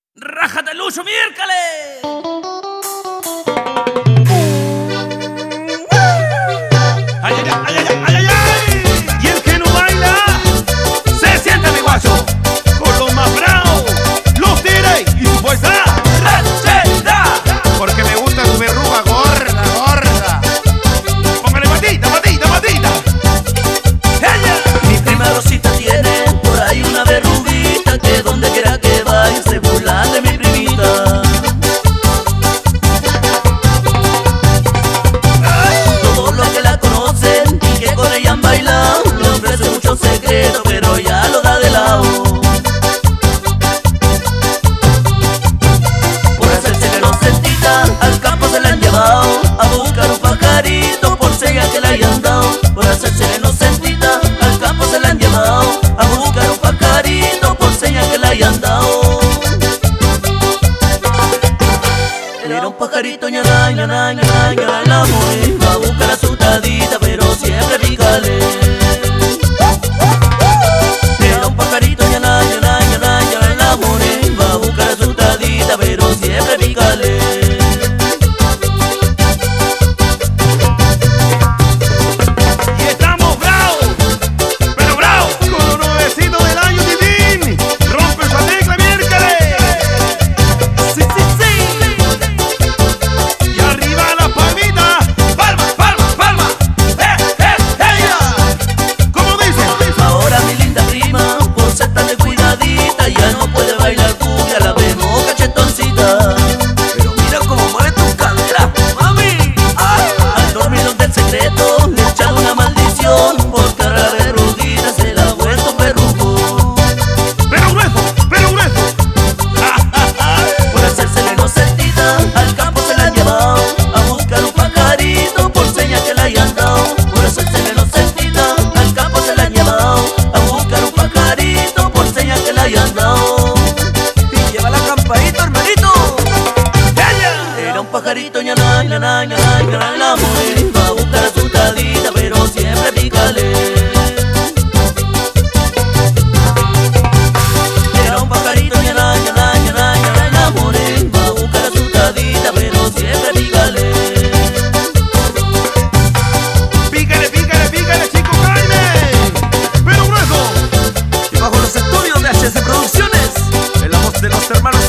¡Rájate, Lucho, miércoles! ¡Ay, ay, ay, ay, ay, ay, ay! Y el que no baila, se siente mi guacho. Con los más bravos, los tiré y su fuerza racheta. Porque me gusta su verruga gorda, gorda. Póngale patita, patita, patita. ¡Ella! Mi prima Rosita tiene por ahí una verruguita que donde quiera que vaya se burla de mi primita. Todos los que la conocen y que con ella han bailado le ofrece muchos secretos, pero ya lo da de lado. Por hacerse inocentita al campo se la han llevado a buscar un pajarito por señas que le hayan dado. Por hacerse inocentita al campo se la han llevado a buscar un pajarito por señas que le hayan dado. Era un pajarito ñana, ñana, ñana, ñana, la mujer va a buscar a su tadita, pero siempre pícale. Era un pajarito ñana, ñana, ñana, ñana, la mujer va a buscar a su tadita, pero siempre pícale. Y estamos bravos, pero bravos. Con los nuevecitos del año Divin. Rompe esa tecla, miércoles. ¡Sí, sí, sí! Y arriba las palmitas. Palma, palma, palma. ¡Ella! ¿Cómo dice? Ahora mi linda prima, por ser tan descuidadita, ya no puede bailar cumbia, la vemos cachetoncita. Pero mira cómo mueve tu cadera, mami. Al dormilón del secreto le echan una maldición, porque ahora la verruguita se la ha vuelto perruco. Pero grueso, pero grueso. Por hacerse la inocentita al campo se la han llevado a buscar un pajarito por señas que le hayan dado. Por hacerse la inocentita al campo se la han llevado a buscar un pajarito por señas que le hayan dado. Y lleva la campanita, hermanito. Era un pajarito ñana, ñana, ñana, ñana, la mujer va a buscar a su tadita, pero siempre pícale. Era un pajarito ñana, ñana, ñana, ñana, la mujer va a buscar a su tadita, pero siempre pícale. Pícale, pícale, pícale, chico Jaime. Pero grueso. Y bajo los estudios de HC Producciones, en la voz de los hermanos